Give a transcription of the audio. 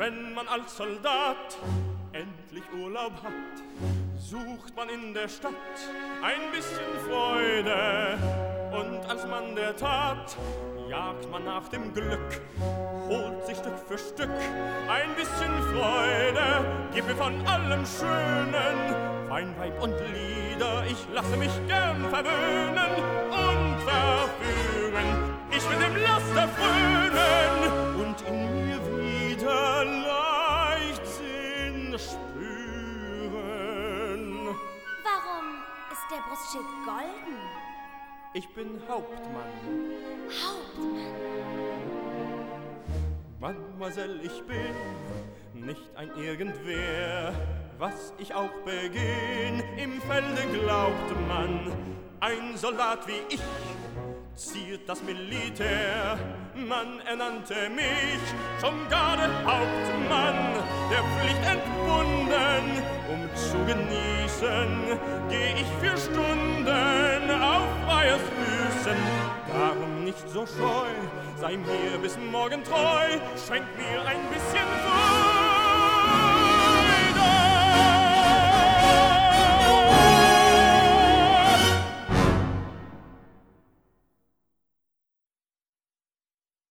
Wenn man als Soldat endlich Urlaub hat, sucht man in der Stadt ein bisschen Freude. Und als Mann der Tat jagt man nach dem Glück, holt sich Stück für Stück ein bisschen Freude. Gib mir von allem Schönen Wein, Weib und Lieder, ich lasse mich gern verwöhnen und verführen. Ich will dem Laster frönen und in mir wieder Leichtsinn spüren. Warum ist der Brustschild golden? Ich bin Hauptmann. Hauptmann. Mademoiselle, ich bin nicht ein Irgendwer. Was ich auch begehen, im Felde glaubt man, ein Soldat wie ich ziert das Militär. Man ernannte mich zum Gardehauptmann, der Pflicht entbunden, um zu genießen, geh ich für Stunden auf freies Füßen. Darum nicht so scheu, sei mir bis morgen treu, schenk mir ein bisschen Freude.